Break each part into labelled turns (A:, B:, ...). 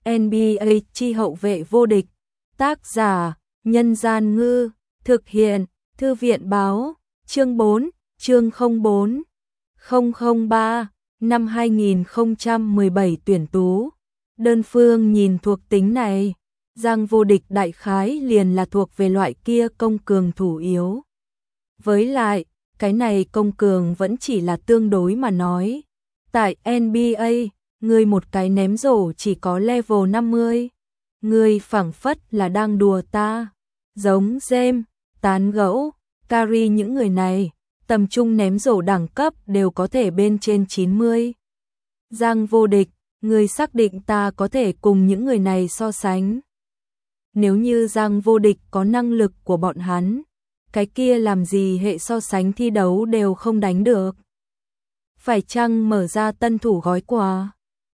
A: NBA chi hậu vệ vô địch. Tác giả: Nhân Gian Ngư. Thực hiện: Thư viện Báo. Chương 4, chương 04 003 năm 2017 tuyển tú. Đơn phương nhìn thuộc tính này, Giang Vô Địch đại khái liền là thuộc về loại kia công cường thủ yếu. Với lại, cái này công cường vẫn chỉ là tương đối mà nói. Tại NBA, người một cái ném rổ chỉ có level 50. Người phảng phất là đang đùa ta. Giống James, tán gẫu, Curry những người này, tầm trung ném rổ đẳng cấp đều có thể bên trên 90. Giang Vô Địch, người xác định ta có thể cùng những người này so sánh. Nếu như Giang Vô Địch có năng lực của bọn hắn, cái kia làm gì hệ so sánh thi đấu đều không đánh được. Phải chăng mở ra tân thủ gói quà?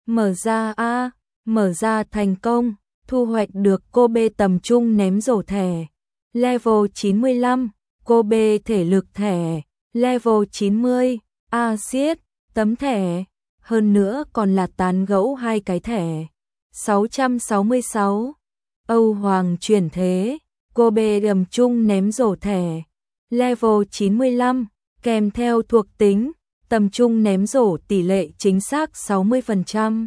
A: Mở ra thành công, thu hoạch được Kobe tầm trung ném rổ thẻ. Level 95, Kobe thể lực thẻ. Level 90, Acid, tấm thẻ. Hơn nữa còn là tán gẫu 2 cái thẻ. 666, Âu Hoàng chuyển thế, Kobe tầm trung ném rổ thẻ. Level 95, kèm theo thuộc tính, tầm trung ném rổ tỷ lệ chính xác 60%.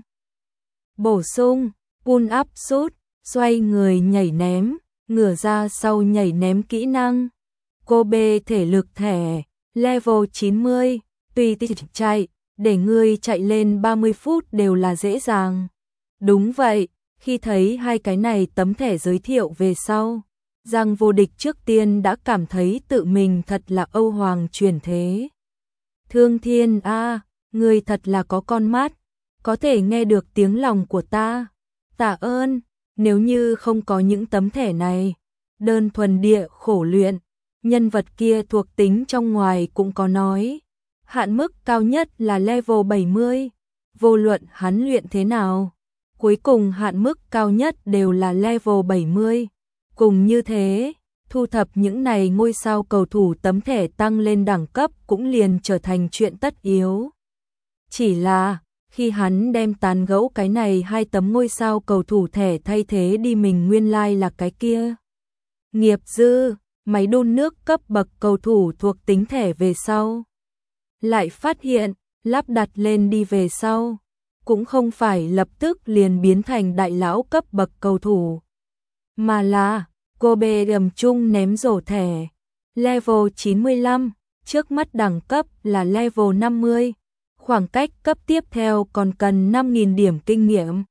A: Bổ sung, pull up shoot, xoay người nhảy ném, ngửa ra sau nhảy ném kỹ năng. Kobe thể lực thẻ, level 90, tùy tiện chạy, để ngươi chạy lên 30 phút đều là dễ dàng. Đúng vậy, khi thấy hai cái này tấm thẻ giới thiệu về sau, Giang Vô Địch trước tiên đã cảm thấy tự mình thật là Âu Hoàng chuyển thế. Thương Thiên a, người thật là có con mắt, có thể nghe được tiếng lòng của ta. Tạ ơn, nếu như không có những tấm thẻ này, đơn thuần địa khổ luyện, nhân vật kia thuộc tính trong ngoài cũng có nói. Hạn mức cao nhất là level 70, vô luận hắn luyện thế nào, cuối cùng hạn mức cao nhất đều là level 70. Cùng như thế, thu thập những này ngôi sao cầu thủ tấm thẻ tăng lên đẳng cấp cũng liền trở thành chuyện tất yếu. Chỉ là, khi hắn đem tán gẫu cái này 2 tấm ngôi sao cầu thủ thẻ thay thế đi mình nguyên lai là cái kia. Nghiệp dư, máy đun nước cấp bậc cầu thủ thuộc tính thẻ về sau. Lại phát hiện, lắp đặt lên đi về sau, cũng không phải lập tức liền biến thành đại lão cấp bậc cầu thủ, mà là Kobe tầm trung ném rổ thẻ. Level 95, trước mắt đẳng cấp là level 50, khoảng cách cấp tiếp theo còn cần 5.000 điểm kinh nghiệm.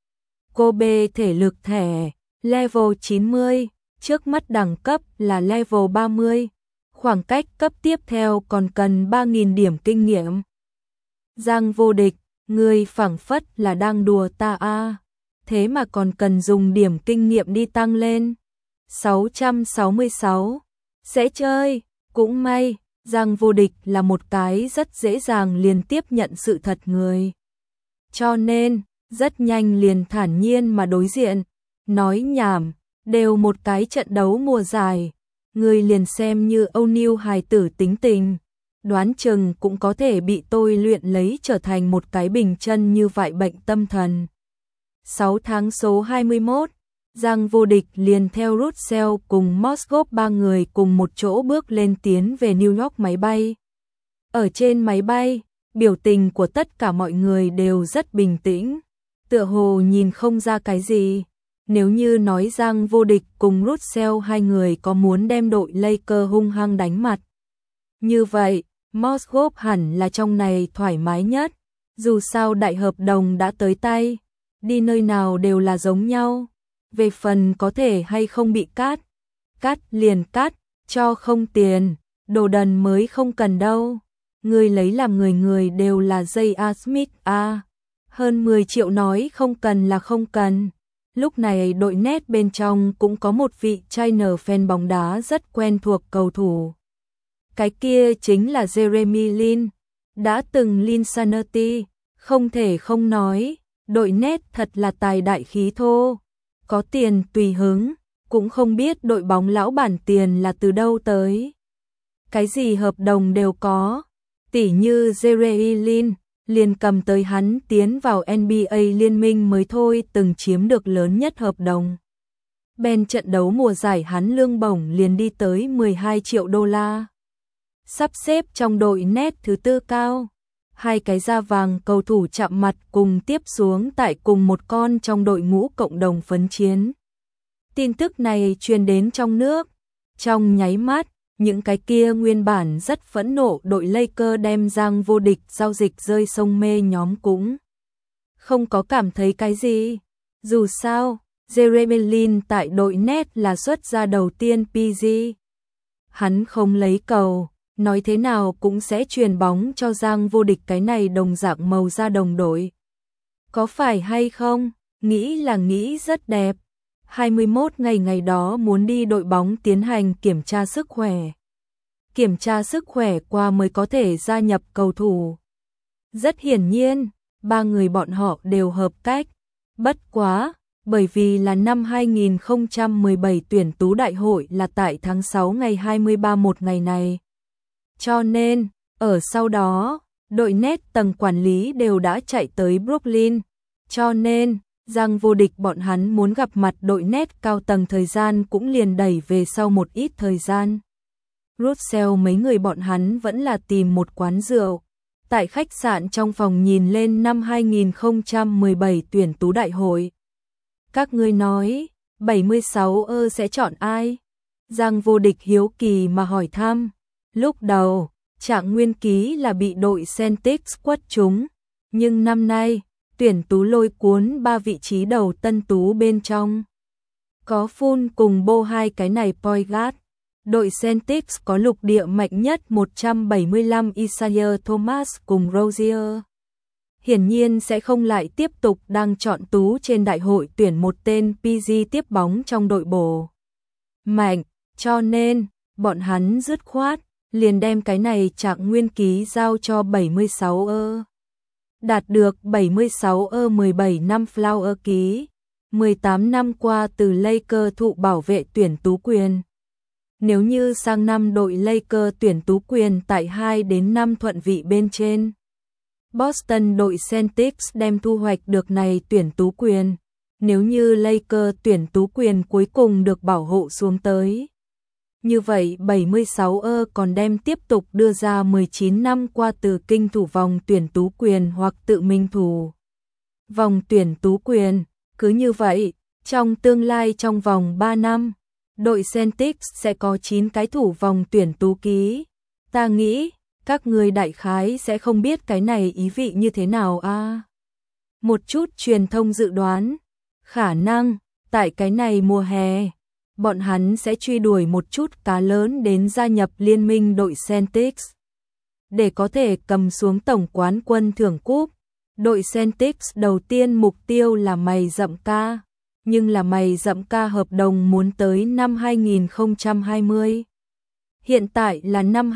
A: Kobe thể lực thẻ, level 90, trước mắt đẳng cấp là level 30, khoảng cách cấp tiếp theo còn cần 3.000 điểm kinh nghiệm. Giang Vô Địch, người phảng phất là đang đùa ta a, thế mà còn cần dùng điểm kinh nghiệm đi tăng lên. 666, sẽ chơi, cũng may, Giang Vô Địch là một cái rất dễ dàng liền tiếp nhận sự thật người. Cho nên, rất nhanh liền thản nhiên mà đối diện, nói nhảm, đều một cái trận đấu mùa giải, người liền xem như Âu Niu hài tử tính tình, đoán chừng cũng có thể bị tôi luyện lấy trở thành một cái bình chân như vậy bệnh tâm thần. 6 tháng số 21, Giang Vô Địch liền theo Russell cùng Mosgov 3 người cùng một chỗ bước lên tiến về New York máy bay. Ở trên máy bay, biểu tình của tất cả mọi người đều rất bình tĩnh, tựa hồ nhìn không ra cái gì. Nếu như nói Giang Vô Địch cùng Russell 2 người có muốn đem đội Lakers hung hăng đánh mặt, như vậy, Mosgov hẳn là trong này thoải mái nhất, dù sao đại hợp đồng đã tới tay, đi nơi nào đều là giống nhau. Về phần có thể hay không bị cắt liền cắt, cho không tiền, đồ đần mới không cần đâu. Người lấy làm người đều là J.A. Smith a. Hơn 10 triệu nói không cần là không cần. Lúc này đội net bên trong cũng có một vị China fan bóng đá rất quen thuộc cầu thủ. Cái kia chính là Jeremy Lin, đã từng Linsanity, không thể không nói, đội net thật là tài đại khí thô. Có tiền tùy hứng, cũng không biết đội bóng lão bản tiền là từ đâu tới. Cái gì hợp đồng đều có, tỉ như Jeremy Lin, liền cầm tới hắn tiến vào NBA liên minh mới thôi từng chiếm được lớn nhất hợp đồng. Ben trận đấu mùa giải hắn lương bổng liền đi tới 12 triệu đô la. Sắp xếp trong đội net thứ tư cao. Hai cái da vàng cầu thủ chạm mặt cùng tiếp xuống tại cùng một con trong đội ngũ cộng đồng phấn chiến. Tin tức này truyền đến trong nước. Trong nháy mắt, những cái kia nguyên bản rất phẫn nộ đội Lakers đem Giang vô địch giao dịch rơi sông mê nhóm cũng không có cảm thấy cái gì. Dù sao, Jeremy Lin tại đội net là xuất ra đầu tiên PG. Hắn không lấy cầu, nói thế nào cũng sẽ truyền bóng cho Giang vô địch, cái này đồng dạng màu da đồng đội. Có phải hay không? Nghĩ là nghĩ rất đẹp. 21 ngày đó muốn đi đội bóng tiến hành kiểm tra sức khỏe. Kiểm tra sức khỏe qua mới có thể gia nhập cầu thủ. Rất hiển nhiên, ba người bọn họ đều hợp cách. Bất quá, bởi vì là năm 2017 tuyển tú đại hội là tại tháng 6 ngày 23 một ngày này. Cho nên, ở sau đó, đội net tầng quản lý đều đã chạy tới Brooklyn. Cho nên, Giang vô địch bọn hắn muốn gặp mặt đội net cao tầng thời gian cũng liền đẩy về sau một ít thời gian. Russell mấy người bọn hắn vẫn là tìm một quán rượu. Tại khách sạn trong phòng nhìn lên năm 2017 tuyển tú đại hội. Các ngươi nói, 76 sẽ chọn ai? Giang vô địch hiếu kỳ mà hỏi thăm. Lúc đầu, Trạng Nguyên Ký là bị đội Celtics quất trúng. Nhưng năm nay, tuyển tú lôi cuốn 3 vị trí đầu tân tú bên trong. Có Full cùng Bo hai cái này point guard. Đội Celtics có lục địa mạnh nhất 175 Isaiah Thomas cùng Rozier. Hiển nhiên sẽ không lại tiếp tục đang chọn tú trên đại hội tuyển một tên PG tiếp bóng trong đội bổ mạnh, cho nên bọn hắn dứt khoát liền đem cái này Trạng Nguyên Ký giao cho 76 Đạt được 76 17 năm Flower ký, 18 năm qua từ Lakers thụ bảo vệ tuyển tú quyền. Nếu như sang năm đội Lakers tuyển tú quyền tại 2 đến 5 thuận vị bên trên, Boston đội Celtics đem thu hoạch được này tuyển tú quyền. Nếu như Lakers tuyển tú quyền cuối cùng được bảo hộ xuống tới, như vậy 76 còn đem tiếp tục đưa ra 19 năm qua từ kinh thủ vòng tuyển tú quyền hoặc tự mình thủ vòng tuyển tú quyền. Cứ như vậy, trong tương lai trong vòng 3 năm, đội Celtics sẽ có 9 cái thủ vòng tuyển tú ký. Ta nghĩ, các người đại khái sẽ không biết cái này ý vị như thế nào a. Một chút truyền thông dự đoán, khả năng, tại cái này mùa hè, bọn hắn sẽ truy đuổi một chút cá lớn đến gia nhập liên minh đội Celtics. Để có thể cầm xuống tổng quán quân thưởng cúp, đội Celtics đầu tiên mục tiêu là mày rậm ca, nhưng là mày rậm ca hợp đồng muốn tới năm 2020. Hiện tại là năm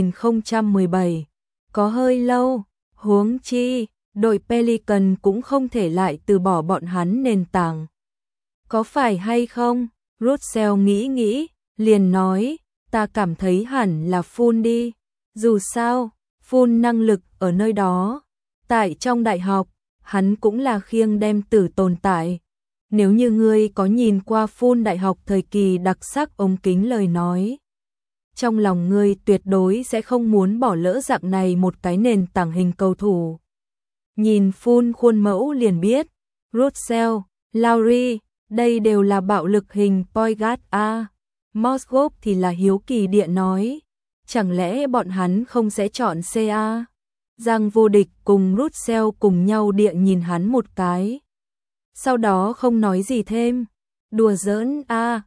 A: 2017, có hơi lâu, huống chi, đội Pelican cũng không thể lại từ bỏ bọn hắn nền tảng. Có phải hay không? Russell nghĩ, liền nói, ta cảm thấy hẳn là Full đi. Dù sao, Full năng lực ở nơi đó. Tại trong đại học, hắn cũng là khiêng đem tử tồn tại. Nếu như ngươi có nhìn qua Full đại học thời kỳ đặc sắc ống kính lời nói, trong lòng ngươi tuyệt đối sẽ không muốn bỏ lỡ dạng này một cái nền tảng hình cầu thủ. Nhìn Full khuôn mẫu liền biết, Russell, Lowry, đây đều là bạo lực hình point guard a. Mosgov thì là hiếu kỳ địa nói, chẳng lẽ bọn hắn không sẽ chọn CA? Giang vô địch cùng Russell cùng nhau địa nhìn hắn một cái. Sau đó không nói gì thêm. Đùa giỡn a,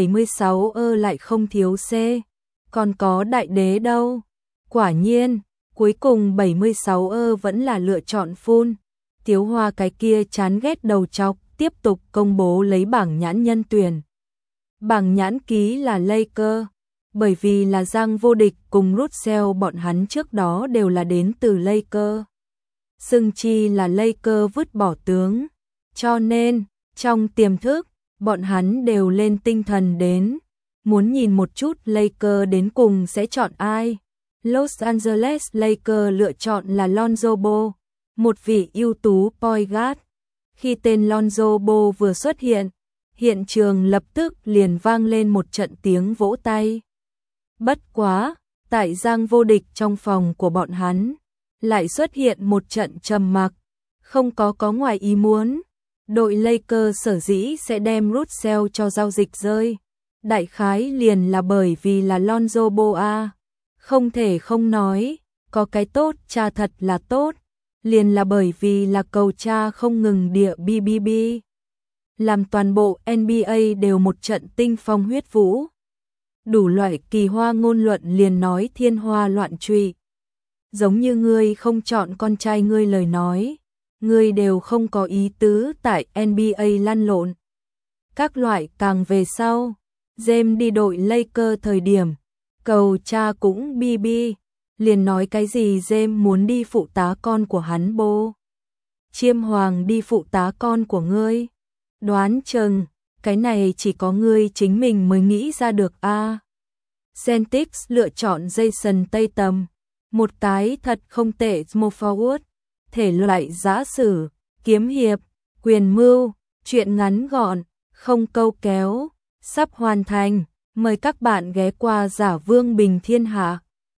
A: 76 lại không thiếu C. Còn có đại đế đâu. Quả nhiên, cuối cùng 76 vẫn là lựa chọn Full. Tiếu Hoa cái kia chán ghét đầu trọc, tiếp tục công bố lấy bảng nhãn nhân tuyển. Bảng nhãn ký là Lakers, bởi vì là Giang vô địch cùng Russell bọn hắn trước đó đều là đến từ Lakers. Xưng chi là Lakers vứt bỏ tướng, cho nên, trong tiềm thức, bọn hắn đều lên tinh thần đến, muốn nhìn một chút Lakers đến cùng sẽ chọn ai. Los Angeles Lakers lựa chọn là Lonzo Ball, một vị ưu tú point guard. Khi tên Lonzo Ball vừa xuất hiện, hiện trường lập tức liền vang lên một trận tiếng vỗ tay. Bất quá, tại giang vô địch trong phòng của bọn hắn, lại xuất hiện một trận trầm mặc, không có ngoài ý muốn. Đội Lakers sở dĩ sẽ đem Russell cho giao dịch rơi, đại khái liền là bởi vì là Lonzo Ball. Không thể không nói, có cái tốt cha thật là tốt, liền là bởi vì là cầu cha không ngừng địa BBB. Làm toàn bộ NBA đều một trận tinh phong huyết vũ. Đủ loại kỳ hoa ngôn luận liền nói thiên hoa loạn truy. Giống như ngươi không chọn con trai ngươi lời nói, ngươi đều không có ý tứ tại NBA lăn lộn. Các loại càng về sau, James đi đội Lakers thời điểm, cầu cha cũng BB, liền nói cái gì James muốn đi phụ tá con của hắn bố. Chiêm Hoàng đi phụ tá con của ngươi. Đoán chừng, cái này chỉ có ngươi chính mình mới nghĩ ra được a. Celtics lựa chọn Jason Tatum, một cái thật không tệ small forward, thể loại giã sử, kiếm hiệp, quyền mưu, chuyện ngắn gọn, không câu kéo, sắp hoàn thành, mời các bạn ghé qua Giả Vương Bình Thiên Hạ.